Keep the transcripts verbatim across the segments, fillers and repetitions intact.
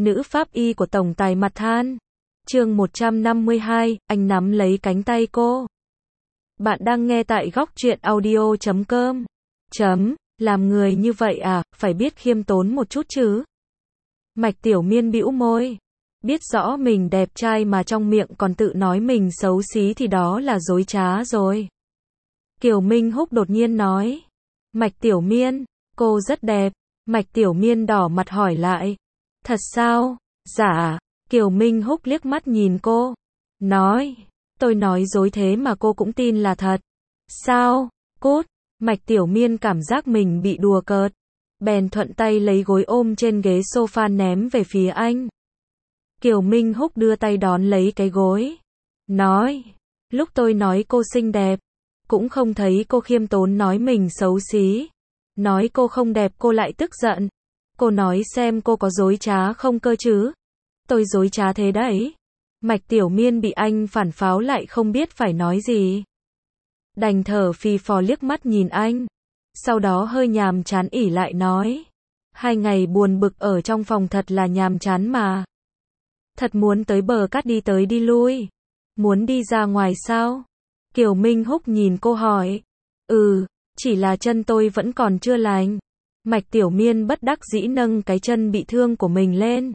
Nữ pháp y của tổng tài mặt than. Chương một trăm năm mươi hai, anh nắm lấy cánh tay cô. Bạn đang nghe tại góc truyện audio chấm com. Chấm, làm người như vậy à, phải biết khiêm tốn một chút chứ. Mạch Tiểu Miên bĩu môi. Biết rõ mình đẹp trai mà trong miệng còn tự nói mình xấu xí thì đó là dối trá rồi. Kiều Minh Húc đột nhiên nói. Mạch Tiểu Miên, cô rất đẹp. Mạch Tiểu Miên đỏ mặt hỏi lại. Thật sao? Dạ. Kiều Minh Húc liếc mắt nhìn cô. Nói. Tôi nói dối thế mà cô cũng tin là thật. Sao? Cút. Mạch Tiểu Miên cảm giác mình bị đùa cợt. Bèn thuận tay lấy gối ôm trên ghế sofa ném về phía anh. Kiều Minh Húc đưa tay đón lấy cái gối. Nói. Lúc tôi nói cô xinh đẹp. Cũng không thấy cô khiêm tốn nói mình xấu xí. Nói cô không đẹp cô lại tức giận. Cô nói xem cô có dối trá không cơ chứ. Tôi dối trá thế đấy. Mạch Tiểu Miên bị anh phản pháo lại không biết phải nói gì. Đành thở phì phò liếc mắt nhìn anh. Sau đó hơi nhàm chán ỉ lại nói. Hai ngày buồn bực ở trong phòng thật là nhàm chán mà. Thật muốn tới bờ cát đi tới đi lui. Muốn đi ra ngoài sao? Kiều Minh Húc nhìn cô hỏi. Ừ, chỉ là chân tôi vẫn còn chưa lành. Mạch Tiểu Miên bất đắc dĩ nâng cái chân bị thương của mình lên.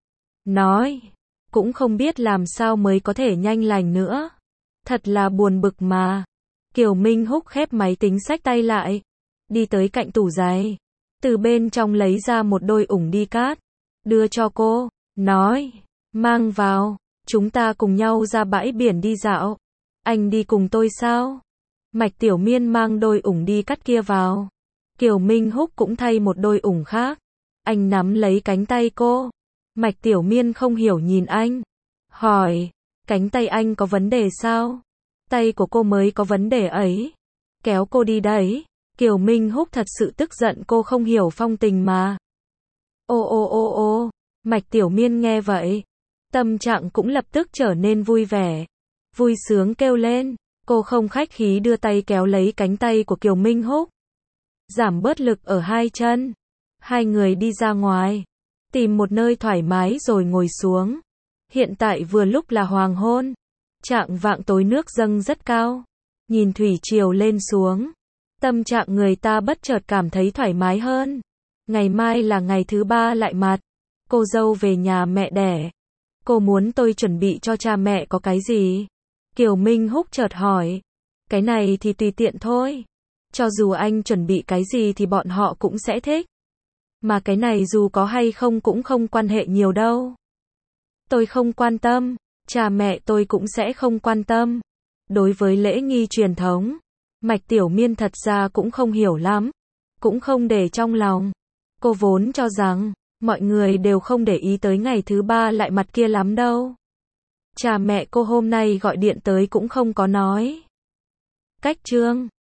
Nói. Cũng không biết làm sao mới có thể nhanh lành nữa. Thật là buồn bực mà. Kiều Minh Húc khép máy tính xách tay lại. Đi tới cạnh tủ giày. Từ bên trong lấy ra một đôi ủng đi cát. Đưa cho cô. Nói. Mang vào. Chúng ta cùng nhau ra bãi biển đi dạo. Anh đi cùng tôi sao? Mạch Tiểu Miên mang đôi ủng đi cát kia vào. Kiều Minh Húc cũng thay một đôi ủng khác. Anh nắm lấy cánh tay cô. Mạch Tiểu Miên không hiểu nhìn anh. Hỏi. Cánh tay anh có vấn đề sao? Tay của cô mới có vấn đề ấy. Kéo cô đi đấy. Kiều Minh Húc thật sự tức giận cô không hiểu phong tình mà. Ô ô ô ô. Mạch Tiểu Miên nghe vậy. Tâm trạng cũng lập tức trở nên vui vẻ. Vui sướng kêu lên. Cô không khách khí đưa tay kéo lấy cánh tay của Kiều Minh Húc. Giảm bớt lực ở hai chân. Hai người đi ra ngoài. Tìm một nơi thoải mái rồi ngồi xuống. Hiện tại vừa lúc là hoàng hôn. Trạng vạng tối nước dâng rất cao. Nhìn thủy triều lên xuống. Tâm trạng người ta bất chợt cảm thấy thoải mái hơn. Ngày mai là ngày thứ ba lại mặt. Cô dâu về nhà mẹ đẻ. Cô muốn tôi chuẩn bị cho cha mẹ có cái gì? Kiều Minh Húc chợt hỏi. Cái này thì tùy tiện thôi. Cho dù anh chuẩn bị cái gì thì bọn họ cũng sẽ thích. Mà cái này dù có hay không cũng không quan hệ nhiều đâu. Tôi không quan tâm. Cha mẹ tôi cũng sẽ không quan tâm. Đối với lễ nghi truyền thống, Mạch Tiểu Miên thật ra cũng không hiểu lắm. Cũng không để trong lòng. Cô vốn cho rằng, mọi người đều không để ý tới ngày thứ ba lại mặt kia lắm đâu. Cha mẹ cô hôm nay gọi điện tới cũng không có nói. Cách trương.